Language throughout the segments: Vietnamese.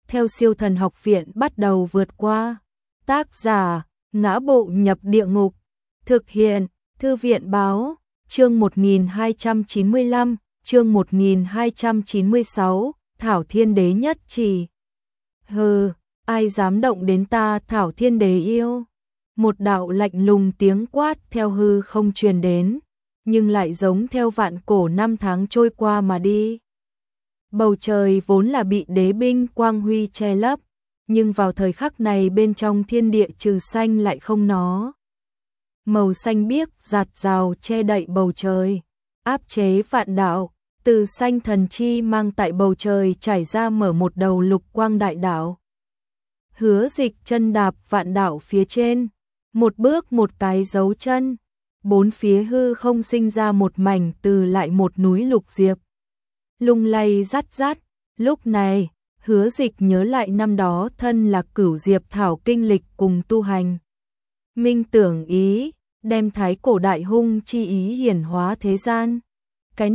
theo Siêu Thần Học Viện bắt đầu vượt qua. Tác giả: Ngã Bộ Nhập Địa Ngục. Thực hiện: Thư viện báo. Chương 1295, chương 1296, Thảo Thiên Đế nhất chỉ. Hừ, ai dám động đến ta Thảo Thiên Đế yêu? Một đạo lạnh lùng tiếng quát theo hư không truyền đến, nhưng lại giống theo vạn cổ năm tháng trôi qua mà đi. Bầu trời vốn là bị đế binh quang huy che lấp, nhưng vào thời khắc này bên trong thiên địa trừ xanh lại không nó. Màu xanh biếc rạt rào che đậy bầu trời, áp chế vạn đạo, từ xanh thần chi mang tại bầu trời trải ra mở một đầu lục quang đại đạo. Hứa Dịch chân đạp vạn đạo phía trên, một bước một cái dấu chân, bốn phía hư không sinh ra một mảnh từ lại một núi lục diệp. Lung lay rắt rắt, lúc này, Hứa Dịch nhớ lại năm đó thân là Cửu Diệp Thảo kinh lịch cùng tu hành. Minh tưởng ý, đem thái cổ đại hung chi ý hiển hóa thế gian. Cái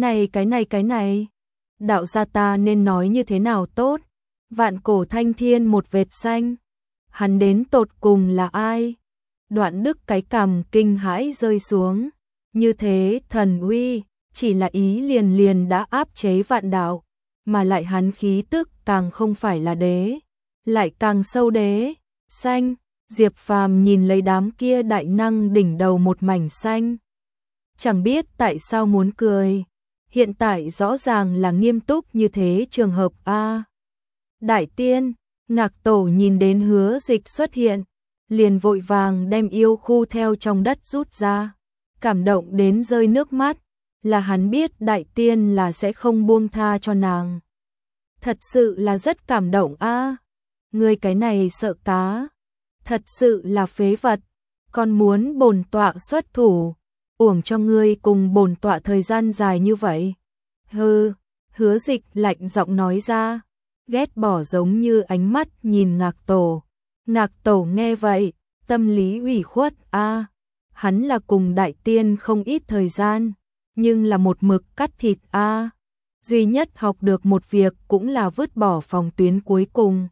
này, đạo gia ta nên nói như thế nào tốt? Vạn cổ thanh thiên một vệt xanh, hắn đến tột cùng là ai? Đoạn Đức cái cằm kinh hãi rơi xuống, như thế thần uy, chỉ là ý liền liền đã áp chế vạn đạo, mà lại hắn khí tức càng không phải là đế, lại càng sâu đế, xanh. Diệp Phàm nhìn lấy đám kia đại năng đỉnh đầu một mảnh xanh, chẳng biết tại sao muốn cười, hiện tại rõ ràng là nghiêm túc như thế trường hợp a. Đại tiên, Ngạc Tổ nhìn đến Hứa Dịch xuất hiện, liền vội vàng đem yêu khu theo trong đất rút ra, cảm động đến rơi nước mắt, là hắn biết đại tiên là sẽ không buông tha cho nàng. Thật sự là rất cảm động a. Ngươi cái này sợ cá, thật sự là phế vật, còn muốn bổn tọa xuất thủ, uổng cho ngươi cùng bổn tọa thời gian dài như vậy. Hừ, Hứa Dịch lạnh giọng nói ra, ghét bỏ giống như ánh mắt nhìn Ngạc Tổ. Ngạc Tổ nghe vậy, tâm lý ủy khuất a, hắn là cùng đại tiên không ít thời gian, nhưng là một mực cắt thịt a. Duy nhất học được một việc cũng là vứt bỏ phòng tuyến cuối cùng.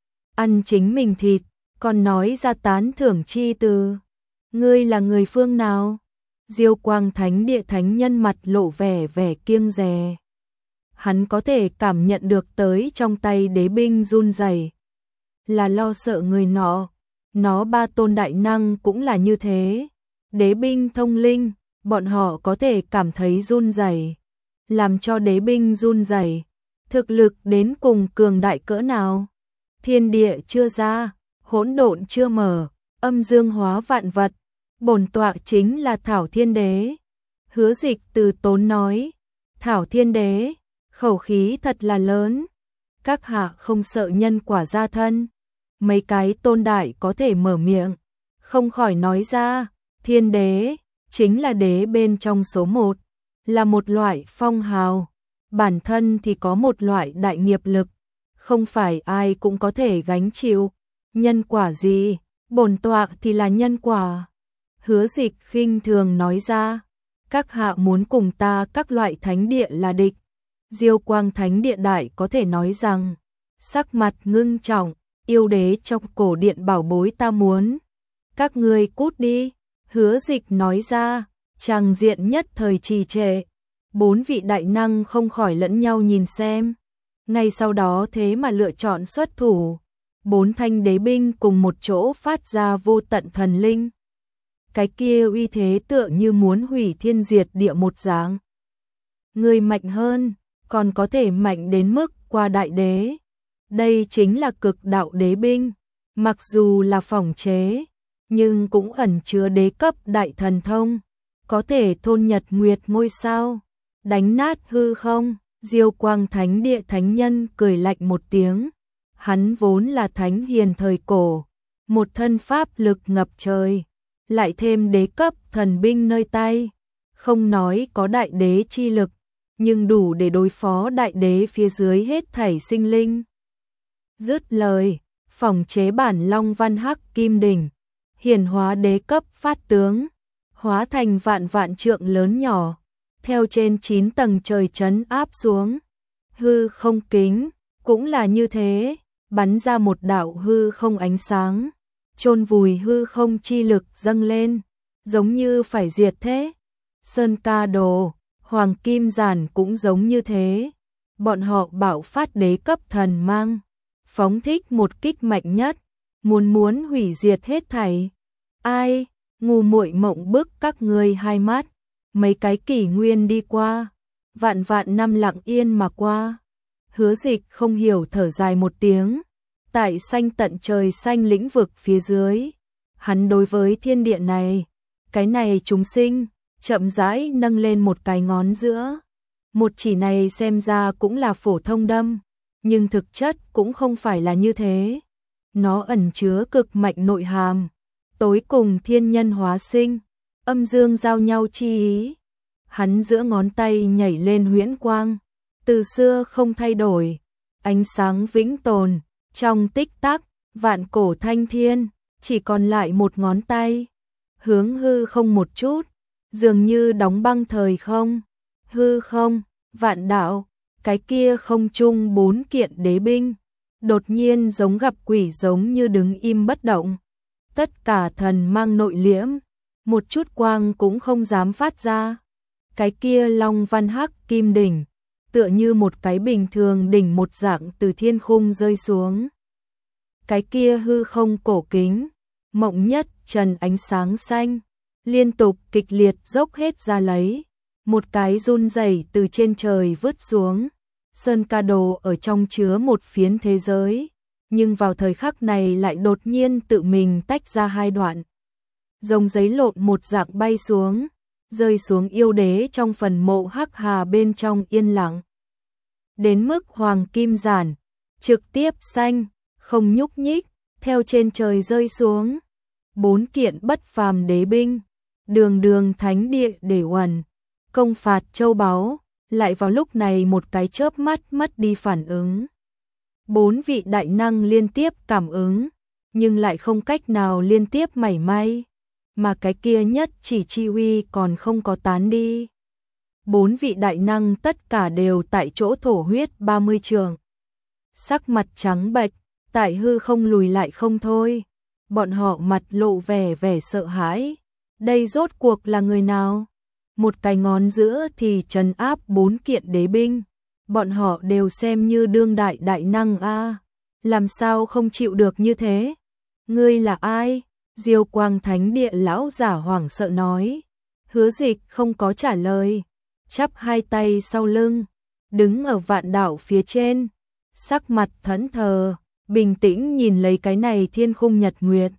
Ăn chính mình thịt, còn nói ra tán thưởng chi từ. Ngươi là người phương nào? Diêu Quang Thánh Địa thánh nhân mặt lộ vẻ kiêng dè. Hắn có thể cảm nhận được tới trong tay đế binh run rẩy, là lo sợ người nọ. Nó ba tôn đại năng cũng là như thế. Đế binh thông linh, bọn họ có thể cảm thấy run rẩy. Làm cho đế binh run rẩy, thực lực đến cùng cường đại cỡ nào? Thiên địa chưa ra, hỗn độn chưa mở, âm dương hóa vạn vật, bổn tọa chính là Thảo Thiên Đế. Hứa Dịch từ tốn nói, Thảo Thiên Đế, khẩu khí thật là lớn. Các hạ không sợ nhân quả gia thân? Mấy cái tôn đại có thể mở miệng, không khỏi nói ra, Thiên Đế chính là đế bên trong số một, là một loại phong hào, bản thân thì có một loại đại nghiệp lực, không phải ai cũng có thể gánh chịu. Nhân quả gì? Bổn tọa thì là nhân quả. Hứa Dịch khinh thường nói ra, các hạ muốn cùng ta các loại thánh địa là địch. Diêu Quang Thánh Địa đại có thể nói rằng, sắc mặt ngưng trọng, yêu đế trong cổ điện bảo bối ta muốn. Các ngươi cút đi. Hứa Dịch nói ra, tràng diện nhất thời trì trệ. Bốn vị đại năng không khỏi lẫn nhau nhìn xem. Ngay sau đó thế mà lựa chọn xuất thủ. Bốn thanh đế binh cùng một chỗ phát ra vô tận thần linh. Cái kia uy thế tựa như muốn hủy thiên diệt địa một dáng. Người mạnh hơn, còn có thể mạnh đến mức qua đại đế. Đây chính là cực đạo đế binh, mặc dù là phỏng chế, nhưng cũng ẩn chứa đế cấp đại thần thông, có thể thôn nhật nguyệt ngôi sao, đánh nát hư không. Diêu Quang Thánh Địa thánh nhân cười lạnh một tiếng. Hắn vốn là thánh hiền thời cổ, một thân pháp lực ngập trời, lại thêm đế cấp thần binh nơi tay, không nói có đại đế chi lực, nhưng đủ để đối phó đại đế phía dưới hết thảy sinh linh. Dứt lời, phỏng chế bản Long Văn Hắc Kim Đỉnh, hiển hóa đế cấp phát tướng, hóa thành vạn vạn trượng lớn nhỏ, theo trên 9 tầng trời trấn áp xuống. Hư không kính cũng là như thế, bắn ra một đạo hư không ánh sáng, chôn vùi hư không chi lực dâng lên, giống như phải diệt thế. Sơn Ca Đồ, Hoàng Kim Giản cũng giống như thế. Bọn họ bạo phát đế cấp thần mang, phóng thích một kích mạnh nhất, muốn hủy diệt hết thảy. Ai, ngu muội mộng bức các ngươi hai mắt, mấy cái kỷ nguyên đi qua, vạn vạn năm lặng yên mà qua. Hứa Dịch không hiểu thở dài một tiếng, tại xanh tận trời xanh lĩnh vực phía dưới, hắn đối với thiên địa này, cái này chúng sinh, chậm rãi nâng lên một cái ngón giữa. Một chỉ này xem ra cũng là phổ thông đâm, nhưng thực chất cũng không phải là như thế. Nó ẩn chứa cực mạnh nội hàm, tối cùng thiên nhân hóa sinh, âm dương giao nhau chi ý. Hắn giữa ngón tay nhảy lên huyễn quang, từ xưa không thay đổi, ánh sáng vĩnh tồn, trong tích tắc, vạn cổ thanh thiên, chỉ còn lại một ngón tay, hướng hư không một chút, dường như đóng băng thời không. Hư không, vạn đạo, cái kia không chung 4 kiện đế binh, đột nhiên giống gặp quỷ, giống như đứng im bất động. Tất cả thần mang nội liễm, một chút quang cũng không dám phát ra. Cái kia long văn hắc kim đỉnh, tựa như một cái bình thường đỉnh một dạng từ thiên khung rơi xuống. Cái kia hư không cổ kính, mộng nhất trần ánh sáng xanh, liên tục kịch liệt dốc hết ra lấy, một cái run rẩy từ trên trời vứt xuống. Sơn Ca Đồ ở trong chứa một phiến thế giới, nhưng vào thời khắc này lại đột nhiên tự mình tách ra hai đoạn. Giống giấy lộn một dạng bay xuống, rơi xuống yêu đế trong phần mộ hắc hà bên trong yên lặng. Đến mức Hoàng Kim Giản, trực tiếp xanh, không nhúc nhích, theo trên trời rơi xuống. 4 kiện bất phàm đế binh, đường đường thánh địa để uẩn, công phạt châu báu, lại vào lúc này một cái chớp mắt mất đi phản ứng. 4 vị đại năng liên tiếp cảm ứng, nhưng lại không cách nào liên tiếp mảy may, mà cái kia nhất chỉ chi uy còn không có tán đi. 4 vị đại năng tất cả đều tại chỗ thổ huyết 30 trường. Sắc mặt trắng bệch, tại hư không lùi lại không thôi. Bọn họ mặt lộ vẻ sợ hãi. Đây rốt cuộc là người nào? Một cái ngón giữa thì trấn áp 4 kiện đế binh. Bọn họ đều xem như đương đại đại năng a, làm sao không chịu được như thế? Ngươi là ai? Diêu Quang Thánh Địa lão giả hoảng sợ nói. Hứa Dịch không có trả lời, chắp hai tay sau lưng, đứng ở vạn đảo phía trên, sắc mặt thẫn thờ, bình tĩnh nhìn lấy cái này thiên khung nhật nguyệt.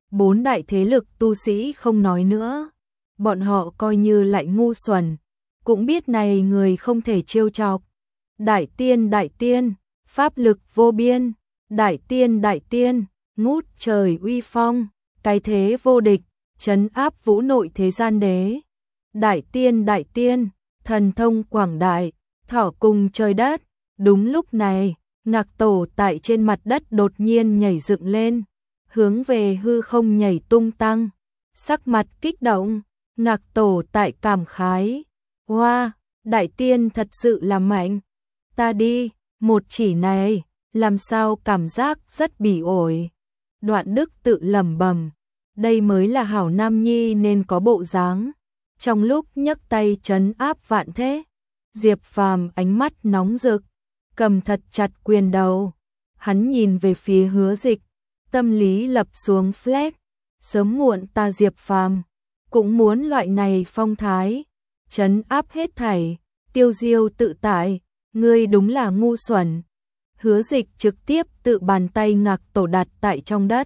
4 đại thế lực tu sĩ không nói nữa, bọn họ coi như lại ngu xuẩn, cũng biết này người không thể trêu chọc. Đại tiên, pháp lực vô biên, đại tiên, ngút trời uy phong, cái thế vô địch, trấn áp vũ nội thế gian đế. Đại tiên, thần thông quảng đại, thỏ cùng trời đất. Đúng lúc này, Ngạc Tổ tại trên mặt đất đột nhiên nhảy dựng lên, hướng về hư không nhảy tung tăng, sắc mặt kích động. Ngạc Tổ tại cảm khái, hoa, đại tiên thật sự là mạnh. Ta đi, một chỉ này, làm sao cảm giác rất bỉ ổi. Đoạn Đức tự lẩm bẩm, đây mới là hảo nam nhi nên có bộ dáng. Trong lúc nhấc tay trấn áp vạn thế, Diệp Phàm ánh mắt nóng rực, cầm thật chặt quyền đầu. Hắn nhìn về phía Hứa Dịch, tâm lý lập xuống flag. Sớm muộn ta Diệp Phàm cũng muốn loại này phong thái, trấn áp hết thảy, tiêu diêu tự tại. Ngươi đúng là ngu xuẩn. Hứa Dịch trực tiếp tự bàn tay Ngạc Tổ đặt tại trong đất,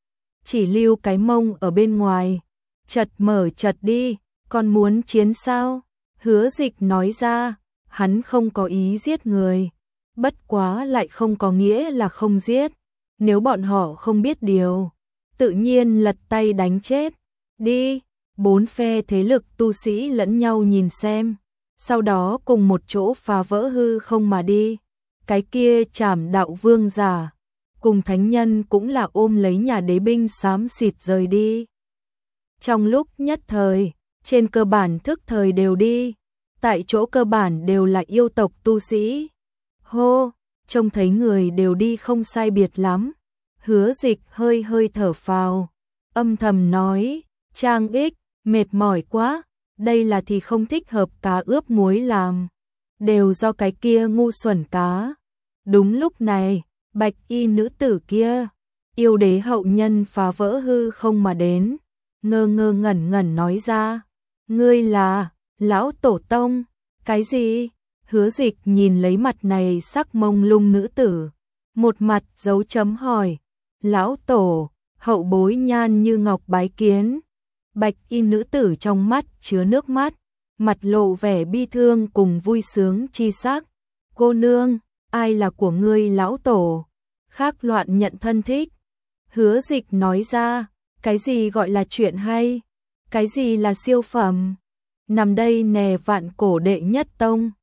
chỉ lưu cái mông ở bên ngoài. Chật mở chật đi, còn muốn chiến sao? Hứa Dịch nói ra, hắn không có ý giết người, bất quá lại không có nghĩa là không giết. Nếu bọn họ không biết điều, tự nhiên lật tay đánh chết. Đi, 4 phe thế lực tu sĩ lẫn nhau nhìn xem, sau đó cùng một chỗ phá vỡ hư không mà đi. Cái kia Trảm Đạo Vương giả cùng thánh nhân cũng là ôm lấy nhà đế binh xám xịt rời đi. Trong lúc nhất thời, trên cơ bản thức thời đều đi, tại chỗ cơ bản đều là yêu tộc tu sĩ. Hô, trông thấy người đều đi không sai biệt lắm. Hứa Dịch hơi hơi thở phào, âm thầm nói, Trang Ích, mệt mỏi quá, đây là thì không thích hợp cá ướp muối làm, đều do cái kia ngu xuẩn cá. Đúng lúc này, bạch y nữ tử kia, yêu đế hậu nhân phá vỡ hư không mà đến, ngơ ngơ ngẩn ngẩn nói ra, ngươi là, lão tổ tông, cái gì? Hứa Dịch nhìn lấy mặt này sắc mông lung nữ tử, một mặt dấu chấm hỏi, lão tổ, hậu bối nhan như ngọc bái kiến. Bạch y nữ tử trong mắt chứa nước mắt, mặt lộ vẻ bi thương cùng vui sướng chi sắc. Cô nương, ai là của ngươi lão tổ? Khác loạn nhận thân thích. Hứa Dịch nói ra, cái gì gọi là chuyện hay? Cái gì là siêu phẩm? Nằm đây nè vạn cổ đệ nhất tông.